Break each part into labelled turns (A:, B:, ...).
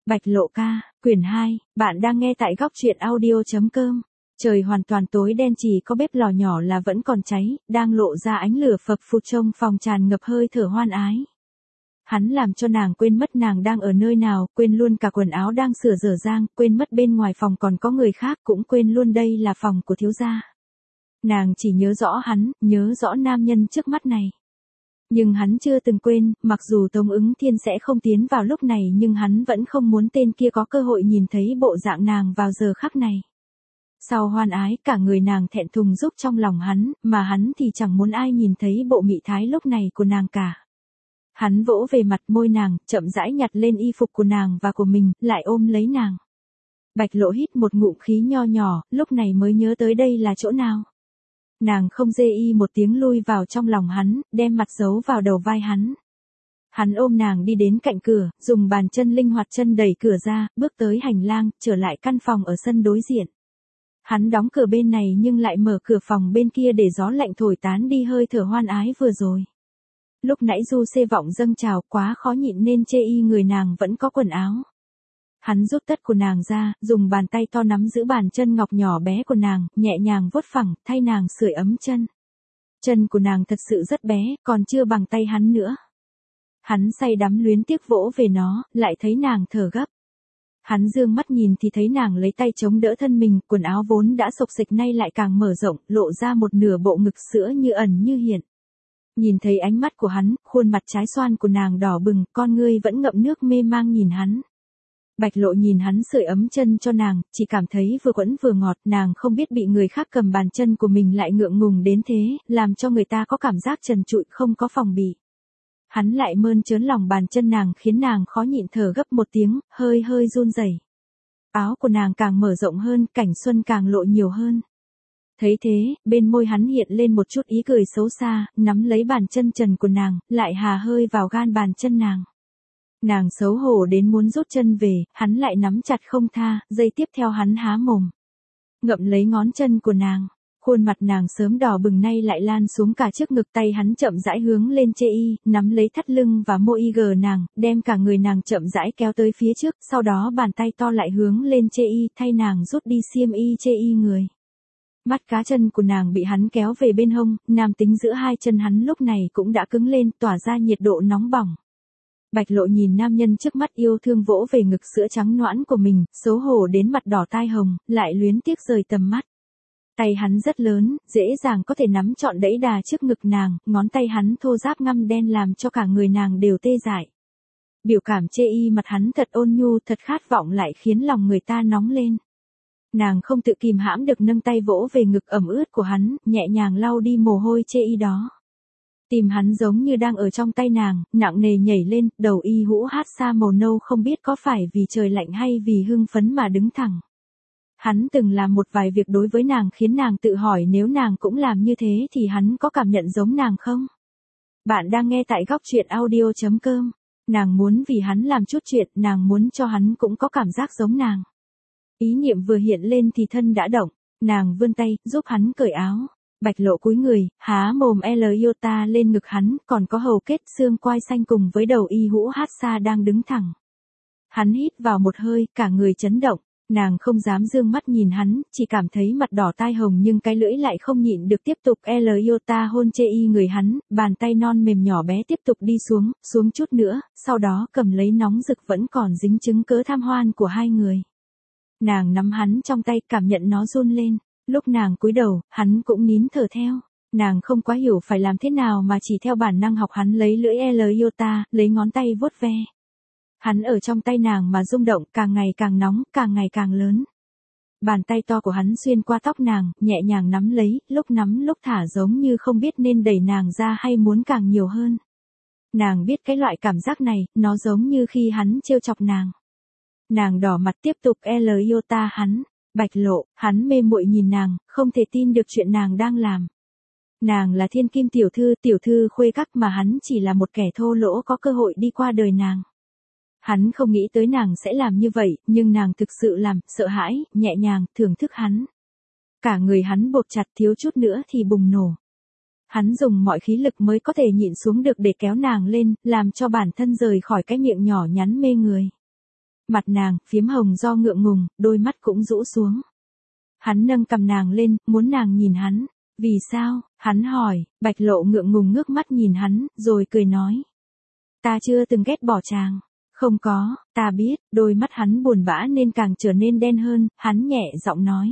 A: Bạch Lộ ca, quyển 2, bạn đang nghe tại góc truyện audio.com. Trời hoàn toàn tối đen, chỉ có bếp lò nhỏ là vẫn còn cháy, đang lộ ra ánh lửa phập phụt, trong phòng tràn ngập hơi thở hoan ái. Hắn làm cho nàng quên mất nàng đang ở nơi nào, quên luôn cả quần áo đang sửa dở dang, quên mất bên ngoài phòng còn có người khác, cũng quên luôn đây là phòng của thiếu gia. Nàng chỉ nhớ rõ hắn, nhớ rõ nam nhân trước mắt này. Nhưng hắn chưa từng quên, mặc dù Tống Ứng Thiên sẽ không tiến vào lúc này, nhưng hắn vẫn không muốn tên kia có cơ hội nhìn thấy bộ dạng nàng vào giờ khắc này. Sau hoan ái, cả người nàng thẹn thùng rúc trong lòng hắn, mà hắn thì chẳng muốn ai nhìn thấy bộ mị thái lúc này của nàng cả. Hắn vỗ về mặt môi nàng, chậm rãi nhặt lên y phục của nàng và của mình, lại ôm lấy nàng. Bạch Lộ hít một ngụm khí nho nhỏ, lúc này mới nhớ tới đây là chỗ nào. Nàng không dê y một tiếng lui vào trong lòng hắn, đem mặt giấu vào đầu vai hắn. Hắn ôm nàng đi đến cạnh cửa, dùng bàn chân linh hoạt chân đẩy cửa ra, bước tới hành lang, trở lại căn phòng ở sân đối diện. Hắn đóng cửa bên này nhưng lại mở cửa phòng bên kia để gió lạnh thổi tán đi hơi thở hoan ái vừa rồi. Lúc nãy du xê vọng dâng trào quá khó nhịn nên chê y người nàng vẫn có quần áo. Hắn rút tất của nàng ra, dùng bàn tay to nắm giữ bàn chân ngọc nhỏ bé của nàng, nhẹ nhàng vuốt phẳng, thay nàng sưởi ấm chân. Chân của nàng thật sự rất bé, còn chưa bằng tay hắn nữa. Hắn say đắm luyến tiếc vỗ về nó, lại thấy nàng thở gấp. Hắn dương mắt nhìn thì thấy nàng lấy tay chống đỡ thân mình, quần áo vốn đã xộc xệch nay lại càng mở rộng, lộ ra một nửa bộ ngực sữa như ẩn như hiện. Nhìn thấy ánh mắt của hắn, khuôn mặt trái xoan của nàng đỏ bừng, con ngươi vẫn ngậm nước mê mang nhìn hắn. Bạch Lộ nhìn hắn sưởi ấm chân cho nàng, chỉ cảm thấy vừa quẫn vừa ngọt, nàng không biết bị người khác cầm bàn chân của mình lại ngượng ngùng đến thế, làm cho người ta có cảm giác trần trụi không có phòng bị. Hắn lại mơn trớn lòng bàn chân nàng khiến nàng khó nhịn thở gấp một tiếng, hơi hơi run rẩy. Áo của nàng càng mở rộng hơn, cảnh xuân càng lộ nhiều hơn. Thấy thế, bên môi hắn hiện lên một chút ý cười xấu xa, nắm lấy bàn chân trần của nàng, lại hà hơi vào gan bàn chân nàng. Nàng xấu hổ đến muốn rút chân về, hắn lại nắm chặt không tha, giây tiếp theo hắn há mồm. Ngậm lấy ngón chân của nàng, khuôn mặt nàng sớm đỏ bừng nay lại lan xuống cả trước ngực, tay hắn chậm rãi hướng lên chê y, nắm lấy thắt lưng và môi y gờ nàng, đem cả người nàng chậm rãi kéo tới phía trước, sau đó bàn tay to lại hướng lên chê y, thay nàng rút đi xiêm y chê y người. Mắt cá chân của nàng bị hắn kéo về bên hông, nam tính giữa hai chân hắn lúc này cũng đã cứng lên, tỏa ra nhiệt độ nóng bỏng. Bạch Lộ nhìn nam nhân trước mắt yêu thương vỗ về ngực sữa trắng nõn của mình, xấu hổ đến mặt đỏ tai hồng, lại luyến tiếc rời tầm mắt. Tay hắn rất lớn, dễ dàng có thể nắm trọn đẫy đà trước ngực nàng, ngón tay hắn thô ráp ngăm đen làm cho cả người nàng đều tê dại. Biểu cảm chê y mặt hắn thật ôn nhu, thật khát vọng lại khiến lòng người ta nóng lên. Nàng không tự kìm hãm được nâng tay vỗ về ngực ẩm ướt của hắn, nhẹ nhàng lau đi mồ hôi chê y đó. Tim hắn giống như đang ở trong tay nàng, nặng nề nhảy lên, đầu y hũ hát xa màu nâu không biết có phải vì trời lạnh hay vì hưng phấn mà đứng thẳng. Hắn từng làm một vài việc đối với nàng khiến nàng tự hỏi nếu nàng cũng làm như thế thì hắn có cảm nhận giống nàng không? Bạn đang nghe tại góc truyện audio.com. Nàng muốn vì hắn làm chút chuyện, nàng muốn cho hắn cũng có cảm giác giống nàng. Ý niệm vừa hiện lên thì thân đã động, nàng vươn tay, giúp hắn cởi áo. Bạch Lộ cúi người, há mồm iota lên ngực hắn, còn có hầu kết xương quai xanh cùng với đầu y hũ hát xa đang đứng thẳng. Hắn hít vào một hơi, cả người chấn động, nàng không dám dương mắt nhìn hắn, chỉ cảm thấy mặt đỏ tai hồng nhưng cái lưỡi lại không nhịn được tiếp tục iota hôn chê y người hắn, bàn tay non mềm nhỏ bé tiếp tục đi xuống chút nữa, sau đó cầm lấy nóng rực vẫn còn dính chứng cớ tham hoan của hai người. Nàng nắm hắn trong tay, cảm nhận nó run lên. Lúc nàng cúi đầu, hắn cũng nín thở theo. Nàng không quá hiểu phải làm thế nào mà chỉ theo bản năng học hắn lấy lưỡi iota, lấy ngón tay vuốt ve. Hắn ở trong tay nàng mà rung động, càng ngày càng nóng, càng ngày càng lớn. Bàn tay to của hắn xuyên qua tóc nàng, nhẹ nhàng nắm lấy, lúc nắm lúc thả giống như không biết nên đẩy nàng ra hay muốn càng nhiều hơn. Nàng biết cái loại cảm giác này, nó giống như khi hắn trêu chọc nàng. Nàng đỏ mặt tiếp tục iota hắn. Bạch Lộ, hắn mê muội nhìn nàng, không thể tin được chuyện nàng đang làm. Nàng là thiên kim tiểu thư khuê các mà hắn chỉ là một kẻ thô lỗ có cơ hội đi qua đời nàng. Hắn không nghĩ tới nàng sẽ làm như vậy, nhưng nàng thực sự làm, sợ hãi, nhẹ nhàng, thưởng thức hắn. Cả người hắn bột chặt thiếu chút nữa thì bùng nổ. Hắn dùng mọi khí lực mới có thể nhịn xuống được để kéo nàng lên, làm cho bản thân rời khỏi cái miệng nhỏ nhắn mê người. Mặt nàng, phiếm hồng do ngượng ngùng, đôi mắt cũng rũ xuống. Hắn nâng cầm nàng lên, muốn nàng nhìn hắn. Vì sao? Hắn hỏi, Bạch Lộ ngượng ngùng ngước mắt nhìn hắn, rồi cười nói. Ta chưa từng ghét bỏ chàng. Không có, ta biết, đôi mắt hắn buồn bã nên càng trở nên đen hơn, hắn nhẹ giọng nói.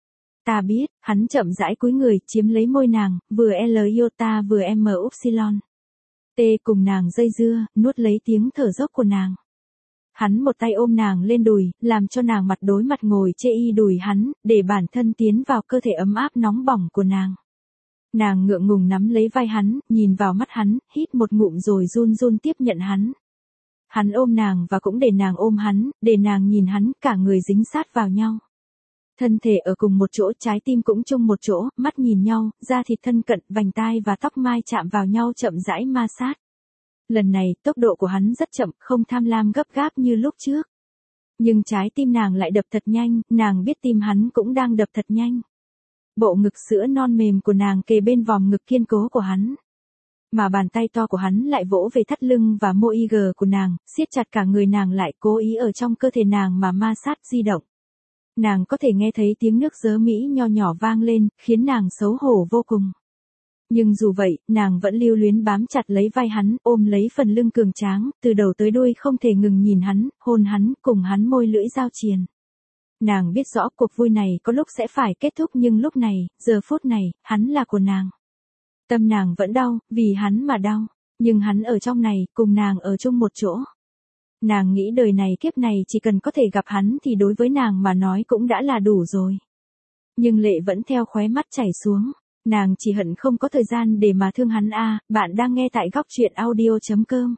A: Ta biết, hắn chậm rãi cúi người, chiếm lấy môi nàng, vừa L iota vừa M upsilon. T cùng nàng dây dưa, nuốt lấy tiếng thở dốc của nàng. Hắn một tay ôm nàng lên đùi, làm cho nàng mặt đối mặt ngồi chê y đùi hắn, để bản thân tiến vào cơ thể ấm áp nóng bỏng của nàng. Nàng ngượng ngùng nắm lấy vai hắn, nhìn vào mắt hắn, hít một ngụm rồi run run tiếp nhận hắn. Hắn ôm nàng và cũng để nàng ôm hắn, để nàng nhìn hắn, cả người dính sát vào nhau. Thân thể ở cùng một chỗ, trái tim cũng chung một chỗ, mắt nhìn nhau, da thịt thân cận, vành tai và tóc mai chạm vào nhau chậm rãi ma sát. Lần này, tốc độ của hắn rất chậm, không tham lam gấp gáp như lúc trước. Nhưng trái tim nàng lại đập thật nhanh, nàng biết tim hắn cũng đang đập thật nhanh. Bộ ngực sữa non mềm của nàng kề bên vòng ngực kiên cố của hắn. Mà bàn tay to của hắn lại vỗ về thắt lưng và môi IG của nàng, siết chặt cả người nàng lại, cố ý ở trong cơ thể nàng mà ma sát di động. Nàng có thể nghe thấy tiếng nước dớ Mỹ nho nhỏ vang lên, khiến nàng xấu hổ vô cùng. Nhưng dù vậy, nàng vẫn lưu luyến bám chặt lấy vai hắn, ôm lấy phần lưng cường tráng, từ đầu tới đuôi không thể ngừng nhìn hắn, hôn hắn, cùng hắn môi lưỡi giao triền. Nàng biết rõ cuộc vui này có lúc sẽ phải kết thúc nhưng lúc này, giờ phút này, hắn là của nàng. Tâm nàng vẫn đau, vì hắn mà đau, nhưng hắn ở trong này, cùng nàng ở chung một chỗ. Nàng nghĩ đời này kiếp này chỉ cần có thể gặp hắn thì đối với nàng mà nói cũng đã là đủ rồi. Nhưng lệ vẫn theo khóe mắt chảy xuống. Nàng chỉ hận không có thời gian để mà thương hắn a. Bạn đang nghe tại góc truyện audio.com.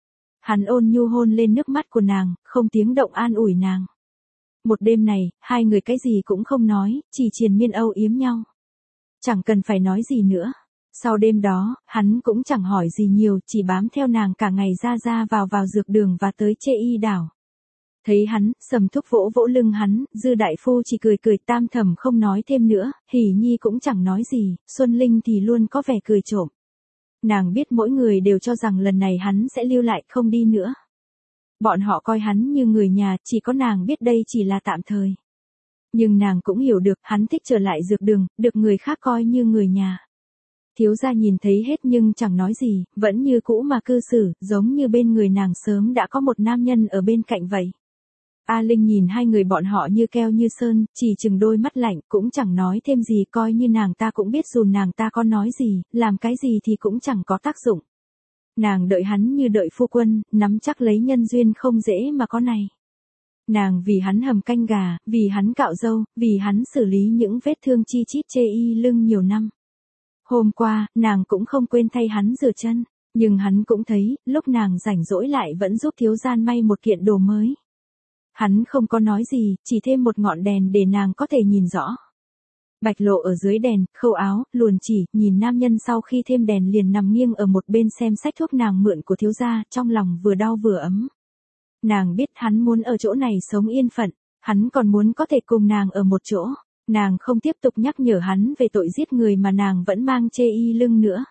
A: Hắn ôn nhu hôn lên nước mắt của nàng, không tiếng động an ủi nàng. Một đêm này, hai người cái gì cũng không nói, chỉ triền miên âu yếm nhau. Chẳng cần phải nói gì nữa. Sau đêm đó, hắn cũng chẳng hỏi gì nhiều, chỉ bám theo nàng cả ngày ra vào dược đường và tới chê y đảo. Thấy hắn, Sầm Thúc vỗ vỗ lưng hắn, Dư đại phu chỉ cười cười, Tam Thẩm không nói thêm nữa, Hỷ Nhi cũng chẳng nói gì, Xuân Linh thì luôn có vẻ cười trộm. Nàng biết mỗi người đều cho rằng lần này hắn sẽ lưu lại không đi nữa. Bọn họ coi hắn như người nhà, chỉ có nàng biết đây chỉ là tạm thời. Nhưng nàng cũng hiểu được, hắn thích trở lại dược đường, được người khác coi như người nhà. Thiếu gia nhìn thấy hết nhưng chẳng nói gì, vẫn như cũ mà cư xử, giống như bên người nàng sớm đã có một nam nhân ở bên cạnh vậy. A Linh nhìn hai người bọn họ như keo như sơn, chỉ chừng đôi mắt lạnh, cũng chẳng nói thêm gì, coi như nàng ta cũng biết dù nàng ta có nói gì, làm cái gì thì cũng chẳng có tác dụng. Nàng đợi hắn như đợi phu quân, nắm chắc lấy nhân duyên không dễ mà có này. Nàng vì hắn hầm canh gà, vì hắn cạo râu, vì hắn xử lý những vết thương chi chít chê y lưng nhiều năm. Hôm qua, nàng cũng không quên thay hắn rửa chân, nhưng hắn cũng thấy, lúc nàng rảnh rỗi lại vẫn giúp thiếu gia may một kiện đồ mới. Hắn không có nói gì, chỉ thêm một ngọn đèn để nàng có thể nhìn rõ. Bạch Lộ ở dưới đèn, khâu áo, luồn chỉ, nhìn nam nhân sau khi thêm đèn liền nằm nghiêng ở một bên xem sách thuốc nàng mượn của thiếu gia, trong lòng vừa đau vừa ấm. Nàng biết hắn muốn ở chỗ này sống yên phận, hắn còn muốn có thể cùng nàng ở một chỗ. Nàng không tiếp tục nhắc nhở hắn về tội giết người mà nàng vẫn mang chê y lưng nữa.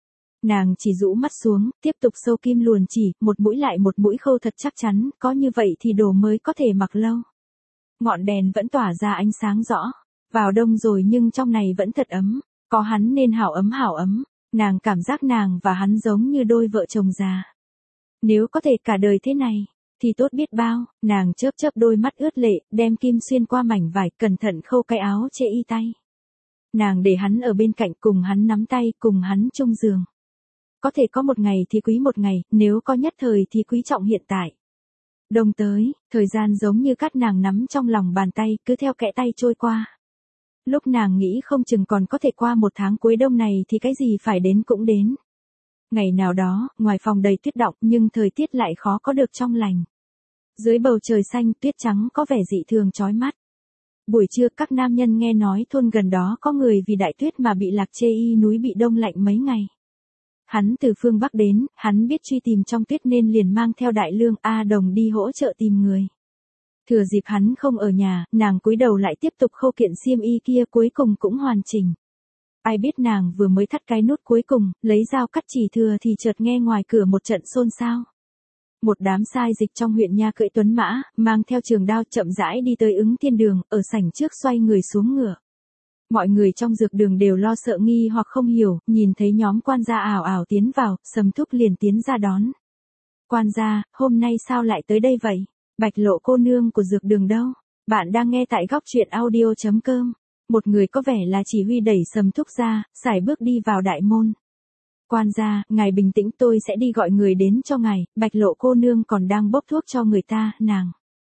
A: Nàng chỉ rũ mắt xuống, tiếp tục sâu kim luồn chỉ, một mũi lại một mũi khâu thật chắc chắn, có như vậy thì đồ mới có thể mặc lâu. Ngọn đèn vẫn tỏa ra ánh sáng rõ. Vào đông rồi nhưng trong này vẫn thật ấm, có hắn nên hảo ấm. Nàng cảm giác nàng và hắn giống như đôi vợ chồng già. Nếu có thể cả đời thế này, thì tốt biết bao. Nàng chớp chớp đôi mắt ướt lệ, đem kim xuyên qua mảnh vải, cẩn thận khâu cái áo chê y tay. Nàng để hắn ở bên cạnh, cùng hắn nắm tay, cùng hắn chung giường. Có thể có một ngày thì quý một ngày, nếu có nhất thời thì quý trọng hiện tại. Đông tới, thời gian giống như cát nàng nắm trong lòng bàn tay, cứ theo kẽ tay trôi qua. Lúc nàng nghĩ không chừng còn có thể qua một tháng cuối đông này thì cái gì phải đến cũng đến. Ngày nào đó, ngoài phòng đầy tuyết đọng nhưng thời tiết lại khó có được trong lành. Dưới bầu trời xanh, tuyết trắng có vẻ dị thường chói mắt. Buổi trưa, các nam nhân nghe nói thôn gần đó có người vì đại tuyết mà bị lạc chê y núi bị đông lạnh mấy ngày. Hắn từ phương Bắc đến, hắn biết truy tìm trong tuyết nên liền mang theo Đại Lương A Đồng đi hỗ trợ tìm người. Thừa dịp hắn không ở nhà, nàng cúi đầu lại tiếp tục khâu kiện xiêm y kia, cuối cùng cũng hoàn chỉnh. Ai biết nàng vừa mới thắt cái nút cuối cùng, lấy dao cắt chỉ thừa thì chợt nghe ngoài cửa một trận xôn xao. Một đám sai dịch trong huyện nha cưỡi tuấn mã, mang theo trường đao chậm rãi đi tới Ứng Thiên Đường, ở sảnh trước xoay người xuống ngựa. Mọi người trong dược đường đều lo sợ nghi hoặc không hiểu, nhìn thấy nhóm quan gia ảo ảo tiến vào, Sầm Thúc liền tiến ra đón. Quan gia, hôm nay sao lại tới đây vậy? Bạch Lộ cô nương của dược đường đâu? Bạn đang nghe tại góc truyện audio.com. Một người có vẻ là chỉ huy đẩy Sầm Thúc ra, sải bước đi vào đại môn. Quan gia, ngài bình tĩnh, tôi sẽ đi gọi người đến cho ngài. Bạch Lộ cô nương còn đang bốc thuốc cho người ta, nàng.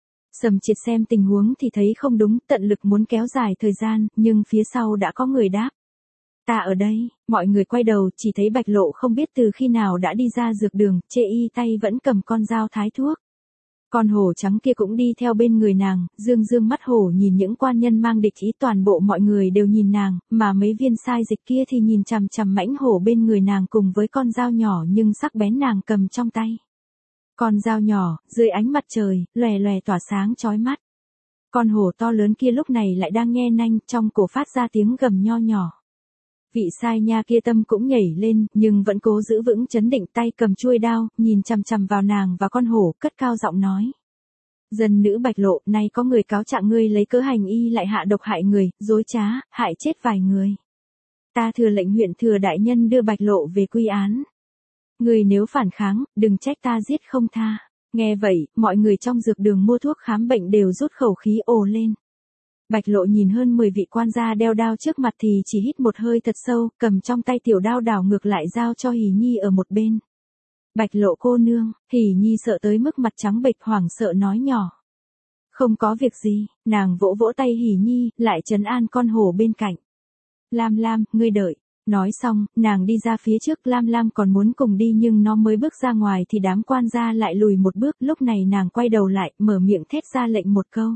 A: Sầm Triệt xem tình huống thì thấy không đúng, tận lực muốn kéo dài thời gian, nhưng phía sau đã có người đáp. Ta ở đây. Mọi người quay đầu, chỉ thấy Bạch Lộ không biết từ khi nào đã đi ra dược đường, chê y tay vẫn cầm con dao thái thuốc. Con hổ trắng kia cũng đi theo bên người nàng, dương dương mắt hổ nhìn những quan nhân mang địch ý, toàn bộ mọi người đều nhìn nàng, mà mấy viên sai dịch kia thì nhìn chằm chằm mãnh hổ bên người nàng cùng với con dao nhỏ nhưng sắc bén nàng cầm trong tay. Con dao nhỏ, dưới ánh mặt trời, lòe lòe tỏa sáng chói mắt. Con hổ to lớn kia lúc này lại đang nhe nanh, trong cổ phát ra tiếng gầm nho nhỏ. Vị sai nha kia tâm cũng nhảy lên, nhưng vẫn cố giữ vững chấn định, tay cầm chuôi đao, nhìn chằm chằm vào nàng và con hổ, cất cao giọng nói. Dân nữ Bạch Lộ, nay có người cáo trạng ngươi lấy cớ hành y lại hạ độc hại người, dối trá, hại chết vài người. Ta thừa lệnh huyện thừa đại nhân đưa Bạch Lộ về quy án. Người nếu phản kháng, đừng trách ta giết không tha. Nghe vậy, mọi người trong dược đường mua thuốc khám bệnh đều rút khẩu khí ồ lên. Bạch Lộ nhìn hơn 10 vị quan gia đeo đao trước mặt thì chỉ hít một hơi thật sâu, cầm trong tay tiểu đao đảo ngược lại giao cho Hỉ Nhi ở một bên. Bạch Lộ cô nương. Hỉ Nhi sợ tới mức mặt trắng bệch, hoảng sợ nói nhỏ. Không có việc gì. Nàng vỗ vỗ tay Hỉ Nhi, lại trấn an con hổ bên cạnh. Lam Lam, ngươi đợi. Nói xong, nàng đi ra phía trước, Lam Lam còn muốn cùng đi nhưng nó mới bước ra ngoài thì đám quan gia lại lùi một bước, lúc này nàng quay đầu lại, mở miệng thét ra lệnh một câu.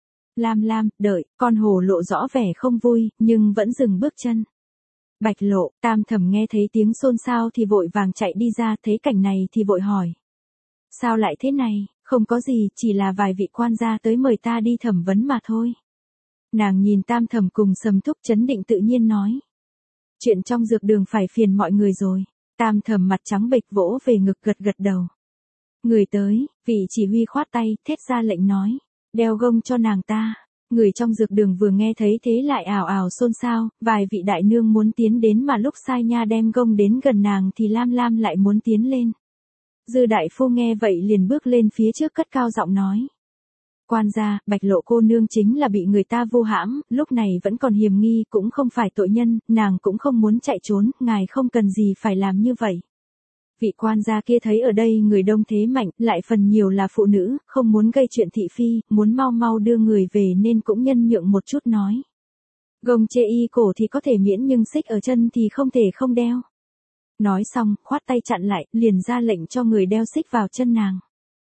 A: Lam Lam, đợi, con hổ lộ rõ vẻ không vui, nhưng vẫn dừng bước chân. Bạch Lộ, Tam Thẩm nghe thấy tiếng xôn xao thì vội vàng chạy đi ra, thấy cảnh này thì vội hỏi. Sao lại thế này? Không có gì, chỉ là vài vị quan gia tới mời ta đi thẩm vấn mà thôi. Nàng nhìn Tam Thẩm cùng Sầm Thúc trấn định tự nhiên nói. Chuyện trong dược đường phải phiền mọi người rồi. Tam Thẩm mặt trắng bệch vỗ về ngực gật gật đầu. Người tới, vị chỉ huy khoát tay, thét ra lệnh nói. Đeo gông cho nàng ta. Người trong dược đường vừa nghe thấy thế lại ảo ảo xôn xao, vài vị đại nương muốn tiến đến mà lúc sai nha đem gông đến gần nàng thì Lam Lam lại muốn tiến lên. Dư đại phu nghe vậy liền bước lên phía trước cất cao giọng nói. Quan gia, Bạch Lộ cô nương chính là bị người ta vu hãm, lúc này vẫn còn hiềm nghi, cũng không phải tội nhân, nàng cũng không muốn chạy trốn, ngài không cần gì phải làm như vậy. Vị quan gia kia thấy ở đây người đông thế mạnh, lại phần nhiều là phụ nữ, không muốn gây chuyện thị phi, muốn mau mau đưa người về nên cũng nhân nhượng một chút nói. Gông chê y cổ thì có thể miễn nhưng xích ở chân thì không thể không đeo. Nói xong, khoát tay chặn lại, liền ra lệnh cho người đeo xích vào chân nàng.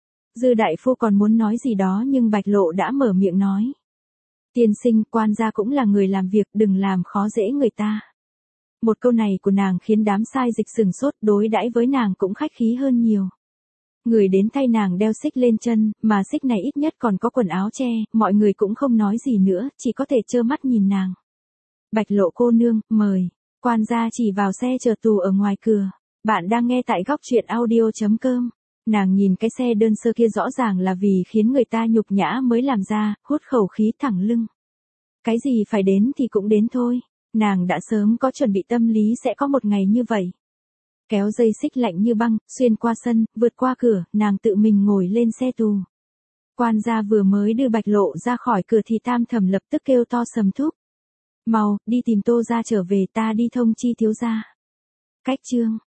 A: Dư đại phu còn muốn nói gì đó nhưng Bạch Lộ đã mở miệng nói. Tiên sinh, quan gia cũng là người làm việc, đừng làm khó dễ người ta. Một câu này của nàng khiến đám sai dịch sừng sốt, đối đãi với nàng cũng khách khí hơn nhiều. Người đến thay nàng đeo xích lên chân, mà xích này ít nhất còn có quần áo che, mọi người cũng không nói gì nữa, chỉ có thể trơ mắt nhìn nàng. Bạch Lộ cô nương, mời. Quan gia chỉ vào xe chờ tù ở ngoài cửa. Bạn đang nghe tại góc truyện audio.com. Nàng nhìn cái xe đơn sơ kia rõ ràng là vì khiến người ta nhục nhã mới làm ra, hút khẩu khí thẳng lưng. Cái gì phải đến thì cũng đến thôi. Nàng đã sớm có chuẩn bị tâm lý sẽ có một ngày như vậy. Kéo dây xích lạnh như băng, xuyên qua sân, vượt qua cửa, nàng tự mình ngồi lên xe tù. Quan gia vừa mới đưa Bạch Lộ ra khỏi cửa thì Tam Thẩm lập tức kêu to Sầm Thúc. Mau, đi tìm Tô gia trở về, ta đi thông chi thiếu gia. Cách chương.